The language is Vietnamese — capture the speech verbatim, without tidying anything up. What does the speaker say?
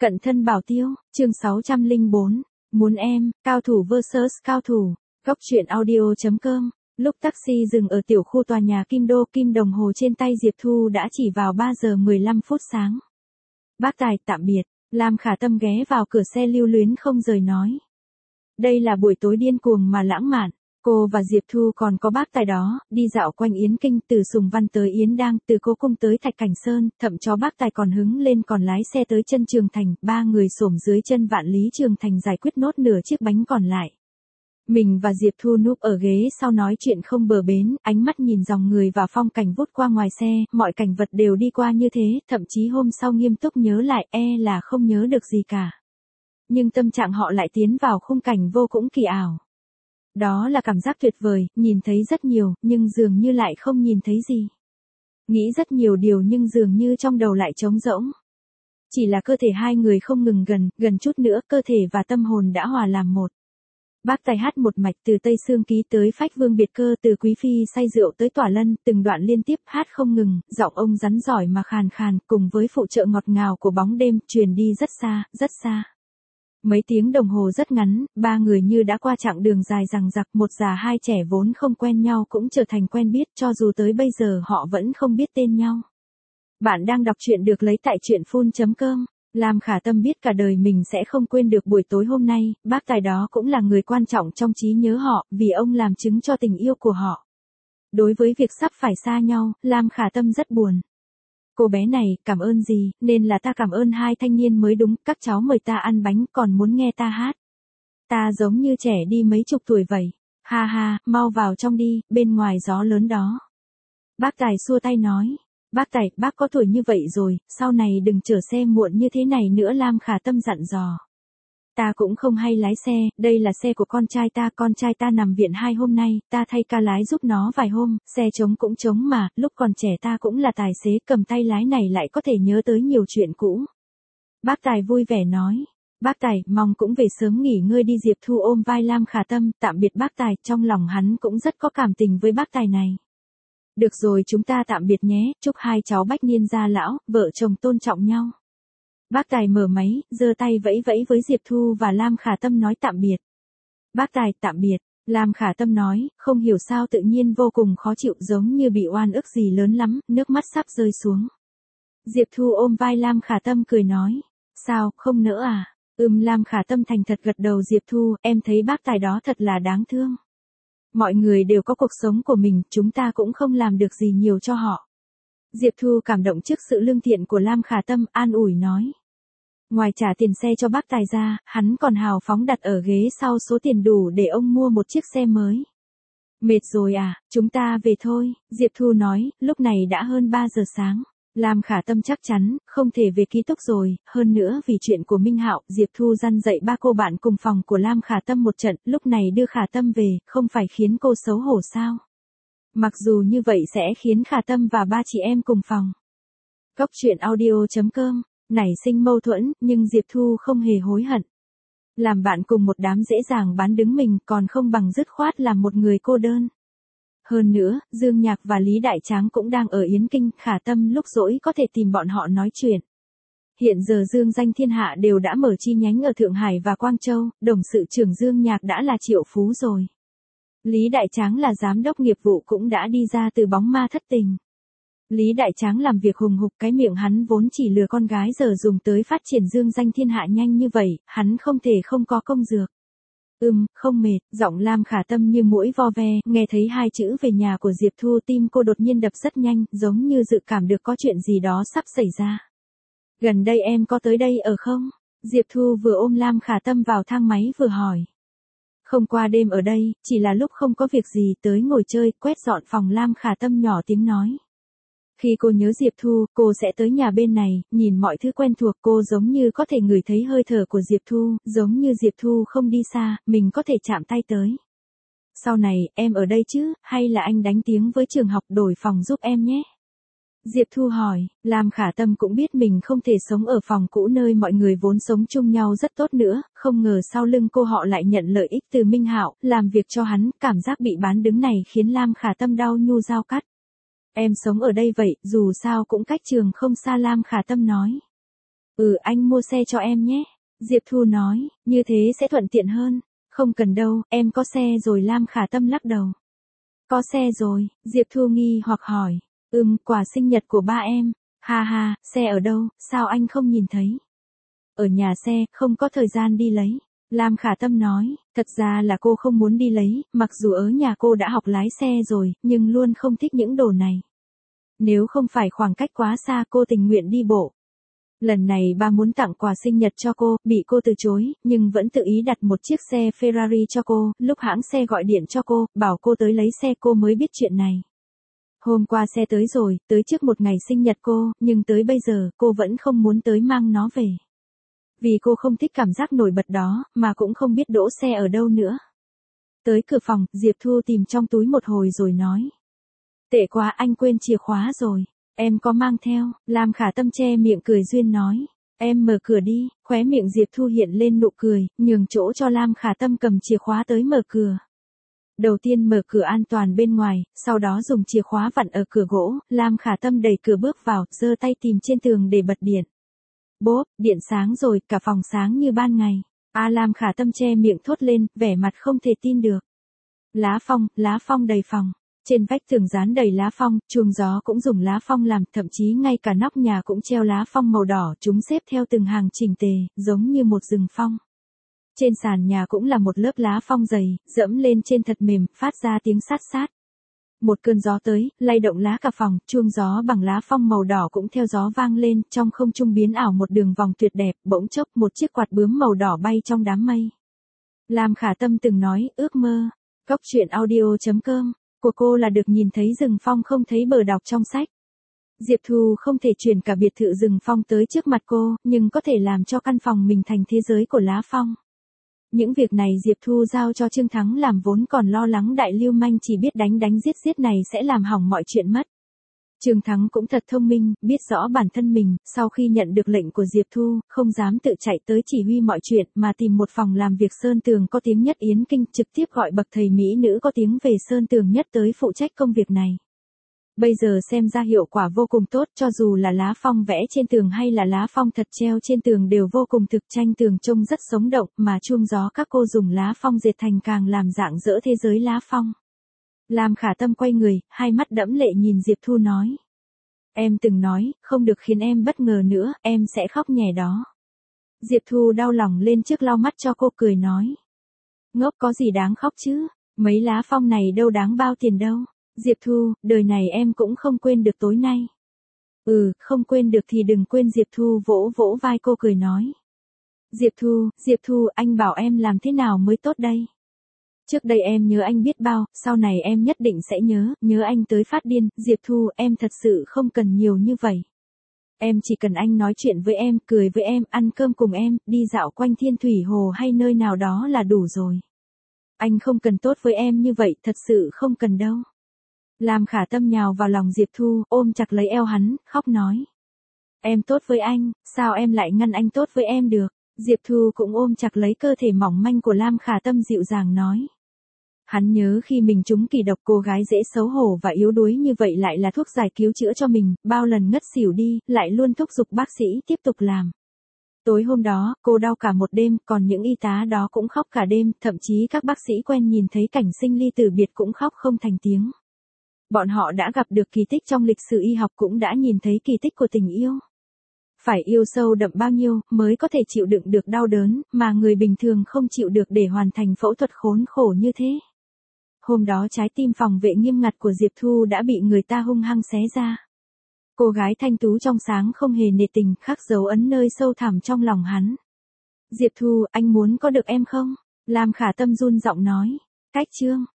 Cận thân bảo tiêu, chương sáu trăm lẻ bốn, muốn em, cao thủ versus cao thủ, góc truyện audio.com, lúc taxi dừng ở tiểu khu tòa nhà Kim Đô, kim đồng hồ trên tay Diệp Thu đã chỉ vào ba giờ mười lăm phút sáng. Bác Tài, tạm biệt, Lam Khả Tâm ghé vào cửa xe lưu luyến không rời nói. Đây là buổi tối điên cuồng mà lãng mạn. Cô và Diệp Thu còn có bác Tài đó, đi dạo quanh Yến Kinh, từ Sùng Văn tới Yến Đăng, từ Cố Cung tới Thạch Cảnh Sơn, thậm cho bác Tài còn hứng lên còn lái xe tới chân Trường Thành, ba người xổm dưới chân Vạn Lý Trường Thành giải quyết nốt nửa chiếc bánh còn lại. Mình và Diệp Thu núp ở ghế sau nói chuyện không bờ bến, ánh mắt nhìn dòng người và phong cảnh vút qua ngoài xe, mọi cảnh vật đều đi qua như thế, thậm chí hôm sau nghiêm túc nhớ lại, e là không nhớ được gì cả. Nhưng tâm trạng họ lại tiến vào khung cảnh vô cùng kỳ ảo. Đó là cảm giác tuyệt vời, nhìn thấy rất nhiều, nhưng dường như lại không nhìn thấy gì. Nghĩ rất nhiều điều nhưng dường như trong đầu lại trống rỗng. Chỉ là cơ thể hai người không ngừng gần, gần chút nữa, cơ thể và tâm hồn đã hòa làm một. Bác Tài hát một mạch từ Tây Sương Ký tới Phách Vương Biệt Cơ, từ Quý Phi say rượu tới Tỏa Lân, từng đoạn liên tiếp hát không ngừng, giọng ông rắn giỏi mà khàn khàn, cùng với phụ trợ ngọt ngào của bóng đêm, truyền đi rất xa, rất xa. Mấy tiếng đồng hồ rất ngắn, ba người như đã qua chặng đường dài dằng dặc, một già hai trẻ vốn không quen nhau cũng trở thành quen biết, cho dù tới bây giờ họ vẫn không biết tên nhau. Bạn đang đọc truyện được lấy tại truyện phun chấm com. Lam Khả Tâm biết cả đời mình sẽ không quên được buổi tối hôm nay, bác Tài đó cũng là người quan trọng trong trí nhớ họ, vì ông làm chứng cho tình yêu của họ. Đối với việc sắp phải xa nhau, Lam Khả Tâm rất buồn. Cô bé này, cảm ơn gì, nên là ta cảm ơn hai thanh niên mới đúng, các cháu mời ta ăn bánh còn muốn nghe ta hát. Ta giống như trẻ đi mấy chục tuổi vậy. Ha ha, mau vào trong đi, bên ngoài gió lớn đó. Bác Tài xua tay nói. Bác Tài, bác có tuổi như vậy rồi, sau này đừng chở xe muộn như thế này nữa, Lam Khả Tâm dặn dò. Ta cũng không hay lái xe, đây là xe của con trai ta, con trai ta nằm viện hai hôm nay, ta thay ca lái giúp nó vài hôm, xe trống cũng trống mà, lúc còn trẻ ta cũng là tài xế, cầm tay lái này lại có thể nhớ tới nhiều chuyện cũ. Bác Tài vui vẻ nói. Bác Tài, mong cũng về sớm nghỉ ngơi đi. Diệp Thu ôm vai Lam Khả Tâm, tạm biệt bác Tài, trong lòng hắn cũng rất có cảm tình với bác Tài này. Được rồi, chúng ta tạm biệt nhé, chúc hai cháu bách niên gia lão, vợ chồng tôn trọng nhau. Bác Tài mở máy, giơ tay vẫy vẫy với Diệp Thu và Lam Khả Tâm nói tạm biệt. Bác Tài, tạm biệt, Lam Khả Tâm nói, không hiểu sao tự nhiên vô cùng khó chịu, giống như bị oan ức gì lớn lắm, nước mắt sắp rơi xuống. Diệp Thu ôm vai Lam Khả Tâm cười nói, sao, không nỡ à? Ừm, Lam Khả Tâm thành thật gật đầu. Diệp Thu, em thấy bác Tài đó thật là đáng thương. Mọi người đều có cuộc sống của mình, chúng ta cũng không làm được gì nhiều cho họ. Diệp Thu cảm động trước sự lương thiện của Lam Khả Tâm, an ủi nói. Ngoài trả tiền xe cho bác Tài ra, hắn còn hào phóng đặt ở ghế sau số tiền đủ để ông mua một chiếc xe mới. Mệt rồi à, chúng ta về thôi, Diệp Thu nói, lúc này đã hơn ba giờ sáng. Lam Khả Tâm chắc chắn, không thể về ký túc rồi, hơn nữa vì chuyện của Minh Hạo, Diệp Thu răn dạy ba cô bạn cùng phòng của Lam Khả Tâm một trận, lúc này đưa Khả Tâm về, không phải khiến cô xấu hổ sao? Mặc dù như vậy sẽ khiến Khả Tâm và ba chị em cùng phòng. Góc truyện audio.com, nảy sinh mâu thuẫn, nhưng Diệp Thu không hề hối hận. Làm bạn cùng một đám dễ dàng bán đứng mình, còn không bằng dứt khoát làm một người cô đơn. Hơn nữa, Dương Nhạc và Lý Đại Tráng cũng đang ở Yến Kinh, Khả Tâm lúc rỗi có thể tìm bọn họ nói chuyện. Hiện giờ Dương Danh Thiên Hạ đều đã mở chi nhánh ở Thượng Hải và Quang Châu, đồng sự trưởng Dương Nhạc đã là triệu phú rồi. Lý Đại Tráng là giám đốc nghiệp vụ cũng đã đi ra từ bóng ma thất tình. Lý Đại Tráng làm việc hùng hục, cái miệng hắn vốn chỉ lừa con gái giờ dùng tới phát triển Dương Danh Thiên Hạ nhanh như vậy, hắn không thể không có công dược. Ừm, không mệt, giọng Lam Khả Tâm như muỗi vo ve, nghe thấy hai chữ về nhà của Diệp Thu, tim cô đột nhiên đập rất nhanh, giống như dự cảm được có chuyện gì đó sắp xảy ra. Gần đây em có tới đây ở không? Diệp Thu vừa ôm Lam Khả Tâm vào thang máy vừa hỏi. Không qua đêm ở đây, chỉ là lúc không có việc gì tới ngồi chơi, quét dọn phòng. Lam Khả Tâm nhỏ tiếng nói. Khi cô nhớ Diệp Thu, cô sẽ tới nhà bên này, nhìn mọi thứ quen thuộc, cô giống như có thể ngửi thấy hơi thở của Diệp Thu, giống như Diệp Thu không đi xa, mình có thể chạm tay tới. Sau này, em ở đây chứ, hay là anh đánh tiếng với trường học đổi phòng giúp em nhé? Diệp Thu hỏi, Lam Khả Tâm cũng biết mình không thể sống ở phòng cũ nơi mọi người vốn sống chung nhau rất tốt nữa, không ngờ sau lưng cô họ lại nhận lợi ích từ Minh Hạo, làm việc cho hắn, cảm giác bị bán đứng này khiến Lam Khả Tâm đau nhu dao cắt. Em sống ở đây vậy, dù sao cũng cách trường không xa. Lam Khả Tâm nói. Ừ, anh mua xe cho em nhé. Diệp Thu nói, như thế sẽ thuận tiện hơn. Không cần đâu, em có xe rồi. Lam Khả Tâm lắc đầu. Có xe rồi, Diệp Thu nghi hoặc hỏi. Ừm, quà sinh nhật của ba em. Ha ha, xe ở đâu, sao anh không nhìn thấy? Ở nhà xe, không có thời gian đi lấy. Lam Khả Tâm nói, thật ra là cô không muốn đi lấy, mặc dù ở nhà cô đã học lái xe rồi, nhưng luôn không thích những đồ này. Nếu không phải khoảng cách quá xa cô tình nguyện đi bộ. Lần này ba muốn tặng quà sinh nhật cho cô, bị cô từ chối, nhưng vẫn tự ý đặt một chiếc xe Ferrari cho cô, lúc hãng xe gọi điện cho cô, bảo cô tới lấy xe cô mới biết chuyện này. Hôm qua xe tới rồi, tới trước một ngày sinh nhật cô, nhưng tới bây giờ cô vẫn không muốn tới mang nó về. Vì cô không thích cảm giác nổi bật đó, mà cũng không biết đỗ xe ở đâu nữa. Tới cửa phòng, Diệp Thu tìm trong túi một hồi rồi nói. Tệ quá, anh quên chìa khóa rồi. Em có mang theo. Lam Khả Tâm che miệng cười duyên nói. Em mở cửa đi. Khóe miệng Diệp Thu hiện lên nụ cười, nhường chỗ cho Lam Khả Tâm cầm chìa khóa tới mở cửa. Đầu tiên mở cửa an toàn bên ngoài, sau đó dùng chìa khóa vặn ở cửa gỗ. Lam Khả Tâm đẩy cửa bước vào, giơ tay tìm trên tường để bật điện. Bốp, điện sáng rồi, cả phòng sáng như ban ngày. A Lam Khả Tâm che miệng thốt lên, vẻ mặt không thể tin được. Lá phong, lá phong đầy phòng. Trên vách tường dán đầy lá phong, chuông gió cũng dùng lá phong làm, thậm chí ngay cả nóc nhà cũng treo lá phong màu đỏ, chúng xếp theo từng hàng chỉnh tề, giống như một rừng phong. Trên sàn nhà cũng là một lớp lá phong dày, dẫm lên trên thật mềm, phát ra tiếng sát sát. Một cơn gió tới, lay động lá cả phòng, chuông gió bằng lá phong màu đỏ cũng theo gió vang lên, trong không trung biến ảo một đường vòng tuyệt đẹp, bỗng chốc một chiếc quạt bướm màu đỏ bay trong đám mây. Lam Khả Tâm từng nói, ước mơ. Cóc truyện audio chấm com của cô là được nhìn thấy rừng phong không thấy bờ đọc trong sách. Diệp Thu không thể chuyển cả biệt thự rừng phong tới trước mặt cô, nhưng có thể làm cho căn phòng mình thành thế giới của lá phong. Những việc này Diệp Thu giao cho Trương Thắng làm, vốn còn lo lắng đại lưu manh chỉ biết đánh đánh giết giết này sẽ làm hỏng mọi chuyện mất. Trương Thắng cũng thật thông minh, biết rõ bản thân mình, sau khi nhận được lệnh của Diệp Thu, không dám tự chạy tới chỉ huy mọi chuyện mà tìm một phòng làm việc sơn tường có tiếng nhất Yến Kinh, trực tiếp gọi bậc thầy mỹ nữ có tiếng về sơn tường nhất tới phụ trách công việc này. Bây giờ xem ra hiệu quả vô cùng tốt, cho dù là lá phong vẽ trên tường hay là lá phong thật treo trên tường đều vô cùng thực, tranh tường trông rất sống động, mà chuông gió các cô dùng lá phong dệt thành càng làm rạng rỡ thế giới lá phong. Lam Khả Tâm quay người, hai mắt đẫm lệ nhìn Diệp Thu nói. Em từng nói, không được khiến em bất ngờ nữa, em sẽ khóc nhè đó. Diệp Thu đau lòng lên trước lau mắt cho cô, cười nói. Ngốc, có gì đáng khóc chứ, mấy lá phong này đâu đáng bao tiền đâu. Diệp Thu, đời này em cũng không quên được tối nay. Ừ, không quên được thì đừng quên. Diệp Thu vỗ vỗ vai cô cười nói. Diệp Thu, Diệp Thu, anh bảo em làm thế nào mới tốt đây? Trước đây em nhớ anh biết bao, sau này em nhất định sẽ nhớ, nhớ anh tới phát điên. Diệp Thu, em thật sự không cần nhiều như vậy. Em chỉ cần anh nói chuyện với em, cười với em, ăn cơm cùng em, đi dạo quanh Thiên Thủy Hồ hay nơi nào đó là đủ rồi. Anh không cần tốt với em như vậy, thật sự không cần đâu. Lam Khả Tâm nhào vào lòng Diệp Thu, ôm chặt lấy eo hắn, khóc nói. Em tốt với anh, sao em lại ngăn anh tốt với em được? Diệp Thu cũng ôm chặt lấy cơ thể mỏng manh của Lam Khả Tâm, dịu dàng nói. Hắn nhớ khi mình trúng kỳ độc, cô gái dễ xấu hổ và yếu đuối như vậy lại là thuốc giải cứu chữa cho mình, bao lần ngất xỉu đi, lại luôn thúc giục bác sĩ tiếp tục làm. Tối hôm đó, cô đau cả một đêm, còn những y tá đó cũng khóc cả đêm, thậm chí các bác sĩ quen nhìn thấy cảnh sinh ly tử biệt cũng khóc không thành tiếng. Bọn họ đã gặp được kỳ tích trong lịch sử y học, cũng đã nhìn thấy kỳ tích của tình yêu. Phải yêu sâu đậm bao nhiêu mới có thể chịu đựng được đau đớn mà người bình thường không chịu được để hoàn thành phẫu thuật khốn khổ như thế. Hôm đó trái tim phòng vệ nghiêm ngặt của Diệp Thu đã bị người ta hung hăng xé ra. Cô gái thanh tú trong sáng không hề nề tình, khắc dấu ấn nơi sâu thẳm trong lòng hắn. Diệp Thu, anh muốn có được em không? Lam Khả Tâm run giọng nói. Cách chương